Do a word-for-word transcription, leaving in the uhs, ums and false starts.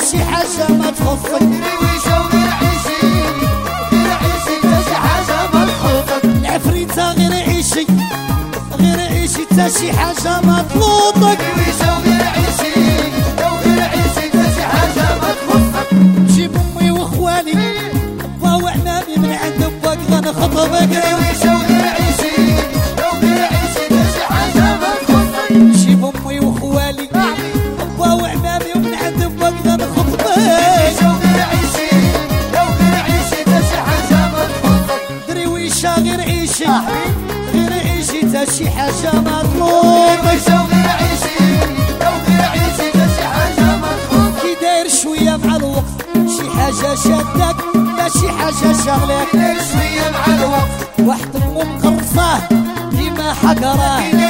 شي حاجة ما تخصك درويشة وغير عيشي غير عيشي تا شي حاجة ما تخصك العفريتة غير عيشي غير عيشي تا شي حاجة ما تلوطك درويشة وغير عيشي وغير عيشي تا شي حاجة ما تخصك جيب امي واخواني با وعمامي من عند باك غنخطبك درويشة وغير عيشي وغير عيشي تا شي حاجة ما تخصك جيب امي واخوالي با وعمامي ومن عند باك غنخطبك درويشة وغير عيشي وغير عيشي تا شي حاجة ما تخصك درويشة غير عيشي غير عيشي تا شي حاجة ما تلوطك درويشة وغير عيشي وغير عيشي تا شي حاجة ما تخصك كي داير شوية مع الوقت شي حاجة شادك لا شي حاجة شغلك داير شوية مع الوقت واحد مو مقرصاه ديما حقراه